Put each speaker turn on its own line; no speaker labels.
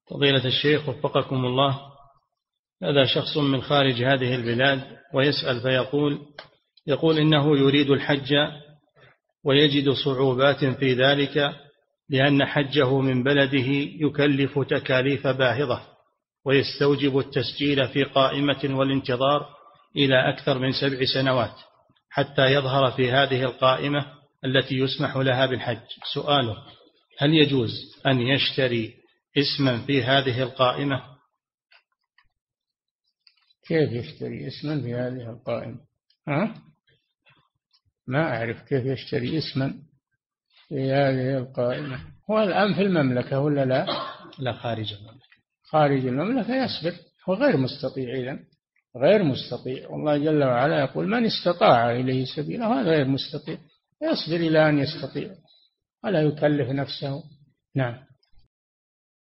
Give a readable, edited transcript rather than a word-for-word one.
فضيلة الشيخ وفقكم الله، هذا شخص من خارج هذه البلاد ويسأل يقول إنه يريد الحج ويجد صعوبات في ذلك لأن حجه من بلده يكلف تكاليف باهظة ويستوجب التسجيل في قائمة والانتظار إلى أكثر من 7 سنوات حتى يظهر في هذه القائمة التي يسمح لها بالحج. سؤاله: هل يجوز أن يشتري اسما في هذه القائمة؟
كيف يشتري اسما في هذه القائمة؟ ما أعرف كيف يشتري اسما في هذه القائمة. هو الآن في المملكة ولا لا؟
لا، خارج المملكة.
خارج المملكة يصبر، هو غير مستطيع إذن، غير مستطيع. والله جل وعلا يقول: من استطاع إليه سبيلا. هذا غير مستطيع، يصبر إلى أن يستطيع ولا يكلف نفسه. نعم.